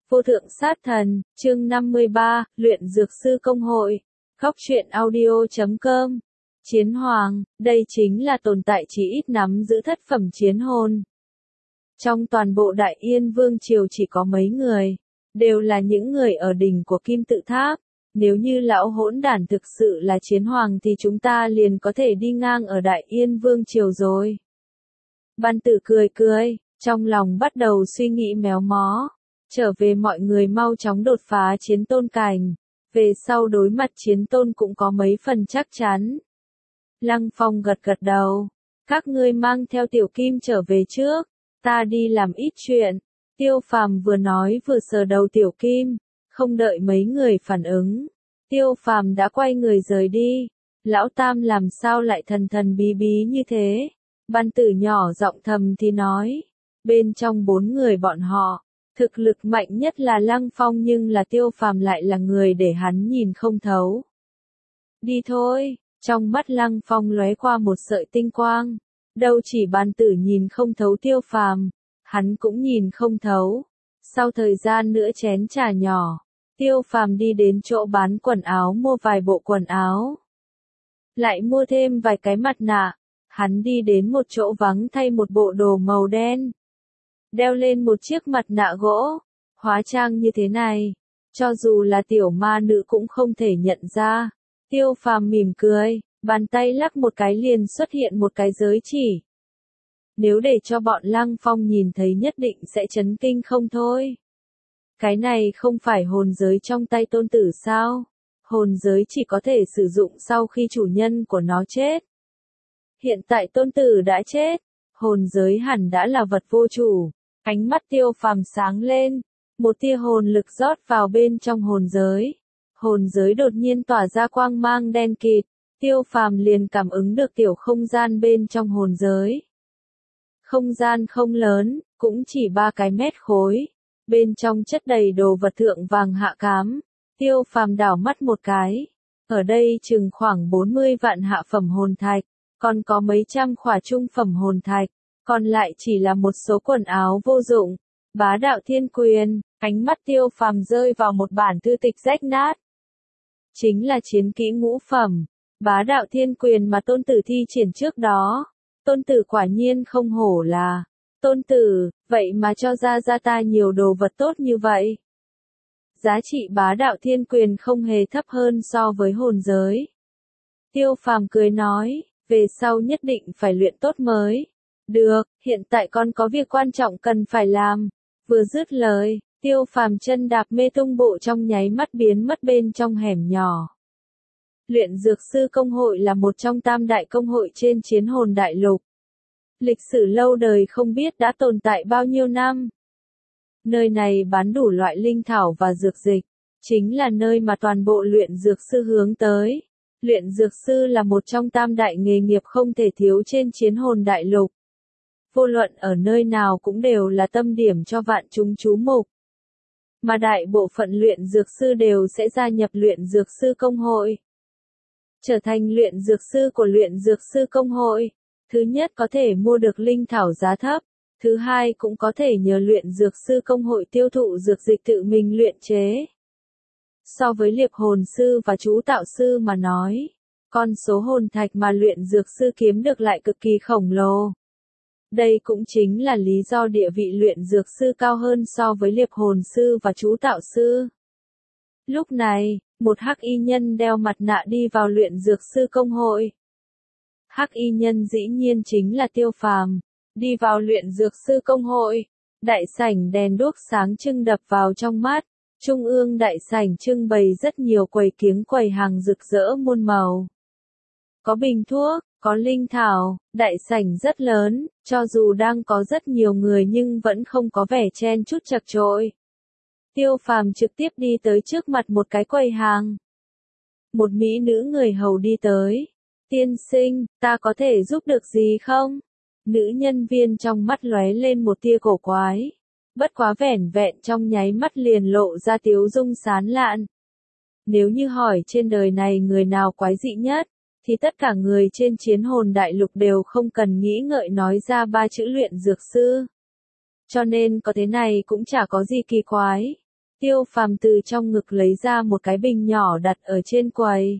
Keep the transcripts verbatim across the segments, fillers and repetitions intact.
Vô thượng sát thần, chương năm mươi ba, luyện dược sư công hội. Góc truyện audio chấm com. Chiến hoàng, đây chính là tồn tại chỉ ít nắm giữ thất phẩm chiến hồn. Trong toàn bộ Đại Yên Vương Triều chỉ có mấy người, đều là những người ở đỉnh của Kim Tự Tháp. Nếu như lão hỗn đản thực sự là chiến hoàng thì chúng ta liền có thể đi ngang ở Đại Yên Vương Triều rồi. Văn Tử cười cười, trong lòng bắt đầu suy nghĩ méo mó. Trở về mọi người mau chóng đột phá chiến tôn cảnh, về sau đối mặt chiến tôn cũng có mấy phần chắc chắn. Lăng Phong gật gật đầu, các ngươi mang theo Tiểu Kim trở về trước, ta đi làm ít chuyện. Tiêu Phàm vừa nói vừa sờ đầu Tiểu Kim, không đợi mấy người phản ứng, Tiêu Phàm đã quay người rời đi. Lão Tam làm sao lại thần thần bí bí như thế? Văn Tử nhỏ giọng thầm thì nói, bên trong bốn người bọn họ, thực lực mạnh nhất là Lăng Phong nhưng là Tiêu Phàm lại là người để hắn nhìn không thấu. Đi thôi, trong mắt Lăng Phong lóe qua một sợi tinh quang, đâu chỉ Văn Tử nhìn không thấu Tiêu Phàm, hắn cũng nhìn không thấu. Sau thời gian nữa chén trà nhỏ, Tiêu Phàm đi đến chỗ bán quần áo mua vài bộ quần áo, lại mua thêm vài cái mặt nạ. Hắn đi đến một chỗ vắng thay một bộ đồ màu đen, đeo lên một chiếc mặt nạ gỗ, hóa trang như thế này, cho dù là tiểu ma nữ cũng không thể nhận ra. Tiêu Phàm mỉm cười, bàn tay lắc một cái liền xuất hiện một cái giới chỉ. Nếu để cho bọn Lăng Phong nhìn thấy nhất định sẽ chấn kinh không thôi. Cái này không phải hồn giới trong tay tôn tử sao? Hồn giới chỉ có thể sử dụng sau khi chủ nhân của nó chết. Hiện tại tôn tử đã chết, hồn giới hẳn đã là vật vô chủ. Ánh mắt Tiêu Phàm sáng lên, một tia hồn lực rót vào bên trong hồn giới. Hồn giới đột nhiên tỏa ra quang mang đen kịt, Tiêu Phàm liền cảm ứng được tiểu không gian bên trong hồn giới. Không gian không lớn, cũng chỉ ba cái mét khối, bên trong chất đầy đồ vật thượng vàng hạ cám. Tiêu Phàm đảo mắt một cái, ở đây chừng khoảng bốn mươi vạn hạ phẩm hồn thạch, còn có mấy trăm khỏa trung phẩm hồn thạch. Còn lại chỉ là một số quần áo vô dụng. Bá đạo thiên quyền, ánh mắt Tiêu Phàm rơi vào một bản thư tịch rách nát. Chính là chiến kỹ ngũ phẩm, bá đạo thiên quyền mà tôn tử thi triển trước đó. Tôn tử quả nhiên không hổ là tôn tử, vậy mà cho ra ra ta nhiều đồ vật tốt như vậy. Giá trị bá đạo thiên quyền không hề thấp hơn so với hồn giới. Tiêu Phàm cười nói, về sau nhất định phải luyện tốt mới. Được, hiện tại con có việc quan trọng cần phải làm. Vừa dứt lời, Tiêu Phàm chân đạp mê tung bộ trong nháy mắt biến mất bên trong hẻm nhỏ. Luyện dược sư công hội là một trong tam đại công hội trên chiến hồn đại lục. Lịch sử lâu đời không biết đã tồn tại bao nhiêu năm. Nơi này bán đủ loại linh thảo và dược dịch, chính là nơi mà toàn bộ luyện dược sư hướng tới. Luyện dược sư là một trong tam đại nghề nghiệp không thể thiếu trên chiến hồn đại lục. Vô luận ở nơi nào cũng đều là tâm điểm cho vạn chúng chú mục. Mà đại bộ phận luyện dược sư đều sẽ gia nhập luyện dược sư công hội. Trở thành luyện dược sư của luyện dược sư công hội, thứ nhất có thể mua được linh thảo giá thấp, thứ hai cũng có thể nhờ luyện dược sư công hội tiêu thụ dược dịch tự mình luyện chế. So với liệp hồn sư và chú tạo sư mà nói, con số hồn thạch mà luyện dược sư kiếm được lại cực kỳ khổng lồ. Đây cũng chính là lý do địa vị luyện dược sư cao hơn so với liệp hồn sư và chú tạo sư. Lúc này, một hắc y nhân đeo mặt nạ đi vào luyện dược sư công hội. Hắc y nhân dĩ nhiên chính là Tiêu Phàm. Đi vào luyện dược sư công hội, đại sảnh đèn đuốc sáng trưng đập vào trong mắt. Trung ương đại sảnh trưng bày rất nhiều quầy kiếng quầy hàng rực rỡ muôn màu. Có bình thuốc, có linh thảo, đại sảnh rất lớn, cho dù đang có rất nhiều người nhưng vẫn không có vẻ chen chúc chật chội. Tiêu Phàm trực tiếp đi tới trước mặt một cái quầy hàng. Một mỹ nữ người hầu đi tới. Tiên sinh, ta có thể giúp được gì không? Nữ nhân viên trong mắt lóe lên một tia cổ quái. Bất quá vẻn vẹn trong nháy mắt liền lộ ra tiếu dung sán lạn. Nếu như hỏi trên đời này người nào quái dị nhất, thì tất cả người trên chiến hồn đại lục đều không cần nghĩ ngợi nói ra ba chữ luyện dược sư. Cho nên có thế này cũng chả có gì kỳ quái. Tiêu Phàm từ trong ngực lấy ra một cái bình nhỏ đặt ở trên quầy.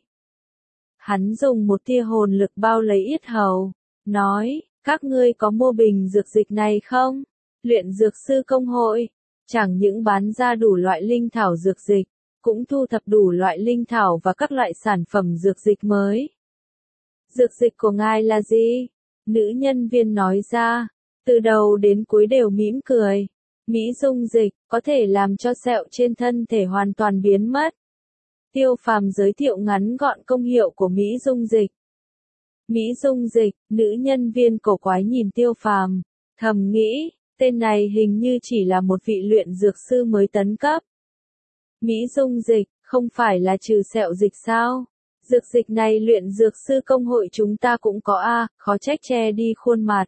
Hắn dùng một tia hồn lực bao lấy yết hầu, nói, các ngươi có mua bình dược dịch này không? Luyện dược sư công hội, chẳng những bán ra đủ loại linh thảo dược dịch, cũng thu thập đủ loại linh thảo và các loại sản phẩm dược dịch mới. Dược dịch của ngài là gì? Nữ nhân viên nói ra, từ đầu đến cuối đều mỉm cười. Mỹ dung dịch, có thể làm cho sẹo trên thân thể hoàn toàn biến mất. Tiêu Phàm giới thiệu ngắn gọn công hiệu của Mỹ dung dịch. Mỹ dung dịch, nữ nhân viên cổ quái nhìn Tiêu Phàm, thầm nghĩ, tên này hình như chỉ là một vị luyện dược sư mới tấn cấp. Mỹ dung dịch, không phải là trừ sẹo dịch sao? Dược dịch này luyện dược sư công hội chúng ta cũng có a, khó trách che đi khuôn mặt.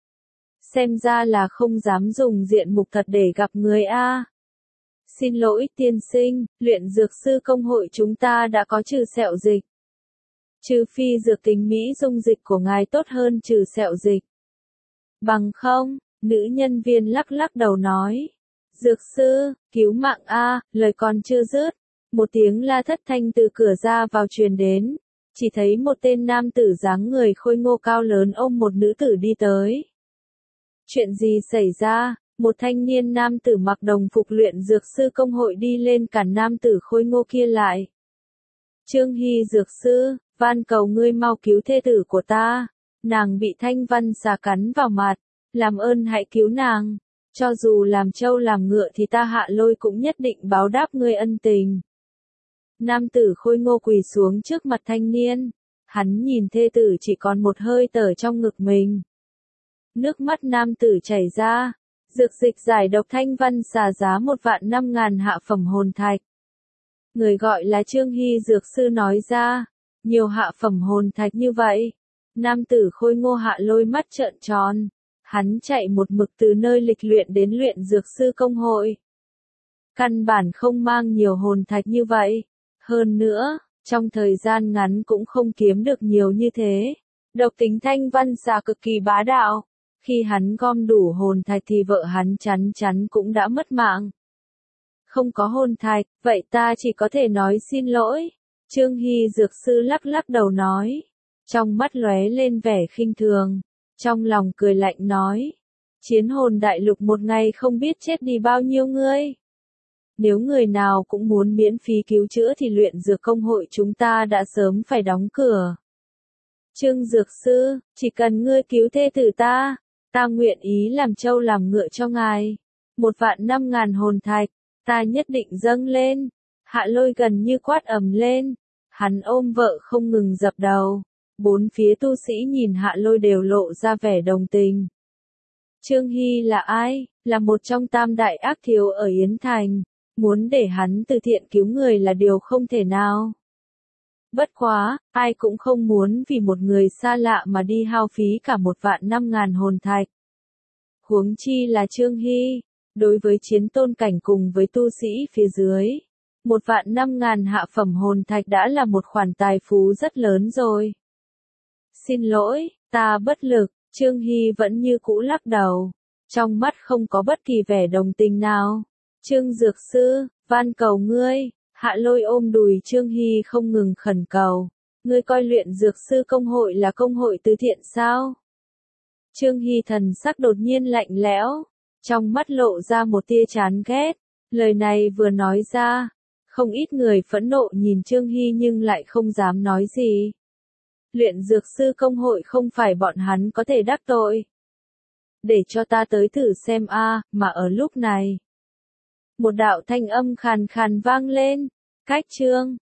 Xem ra là không dám dùng diện mục thật để gặp người a. Xin lỗi tiên sinh, luyện dược sư công hội chúng ta đã có trừ sẹo dịch. Trừ phi dược tính Mỹ dung dịch của ngài tốt hơn trừ sẹo dịch. Bằng không, nữ nhân viên lắc lắc đầu nói. Dược sư, cứu mạng a, lời còn chưa dứt. Một tiếng la thất thanh từ cửa ra vào truyền đến. Chỉ thấy một tên nam tử dáng người khôi ngô cao lớn ôm một nữ tử đi tới. Chuyện gì xảy ra? Một thanh niên nam tử mặc đồng phục luyện dược sư công hội đi lên cản nam tử khôi ngô kia lại. Trương Hy dược sư, van cầu ngươi mau cứu thê tử của ta. Nàng bị thanh văn xà cắn vào mặt. Làm ơn hãy cứu nàng. Cho dù làm trâu làm ngựa thì ta Hạ Lôi cũng nhất định báo đáp ngươi ân tình. Nam tử khôi ngô quỳ xuống trước mặt thanh niên. Hắn nhìn thê tử chỉ còn một hơi thở trong ngực mình. Nước mắt nam tử chảy ra. Dược dịch giải độc thanh văn xà giá một vạn năm ngàn hạ phẩm hồn thạch. Người gọi là Trương Hy dược sư nói ra. Nhiều hạ phẩm hồn thạch như vậy. Nam tử khôi ngô Hạ Lôi mắt trợn tròn. Hắn chạy một mực từ nơi lịch luyện đến luyện dược sư công hội. Căn bản không mang nhiều hồn thạch như vậy. Hơn nữa, trong thời gian ngắn cũng không kiếm được nhiều như thế. Độc tính thanh văn xà cực kỳ bá đạo. Khi hắn gom đủ hồn thạch thì vợ hắn chắn chắn cũng đã mất mạng. Không có hồn thạch, vậy ta chỉ có thể nói xin lỗi. Trương Hy dược sư lắc lắc đầu nói. Trong mắt lóe lên vẻ khinh thường. Trong lòng cười lạnh nói. Chiến hồn đại lục một ngày không biết chết đi bao nhiêu người. Nếu người nào cũng muốn miễn phí cứu chữa thì luyện dược công hội chúng ta đã sớm phải đóng cửa. Trương dược sư, chỉ cần ngươi cứu thê tử ta, ta nguyện ý làm trâu làm ngựa cho ngài. Một vạn năm ngàn hồn thạch, ta nhất định dâng lên. Hạ Lôi gần như quát ầm lên. Hắn ôm vợ không ngừng dập đầu. Bốn phía tu sĩ nhìn Hạ Lôi đều lộ ra vẻ đồng tình. Trương Hy là ai? Là một trong tam đại ác thiếu ở Yến Thành. Muốn để hắn từ thiện cứu người là điều không thể nào. Bất quá, ai cũng không muốn vì một người xa lạ mà đi hao phí cả một vạn năm ngàn hồn thạch. Huống chi là Trương Hy. Đối với chiến tôn cảnh cùng với tu sĩ phía dưới. Một vạn năm ngàn hạ phẩm hồn thạch đã là một khoản tài phú rất lớn rồi. Xin lỗi, ta bất lực, Trương Hy vẫn như cũ lắc đầu. Trong mắt không có bất kỳ vẻ đồng tình nào. Trương dược sư, van cầu ngươi. Hạ Lôi ôm đùi Trương Hy không ngừng khẩn cầu. Ngươi coi luyện dược sư công hội là công hội từ thiện sao? Trương Hy thần sắc đột nhiên lạnh lẽo. Trong mắt lộ ra một tia chán ghét. Lời này vừa nói ra. Không ít người phẫn nộ nhìn Trương Hy nhưng lại không dám nói gì. Luyện dược sư công hội không phải bọn hắn có thể đắc tội. Để cho ta tới thử xem a, mà ở lúc này. Một đạo thanh âm khàn khàn vang lên. Cách chương,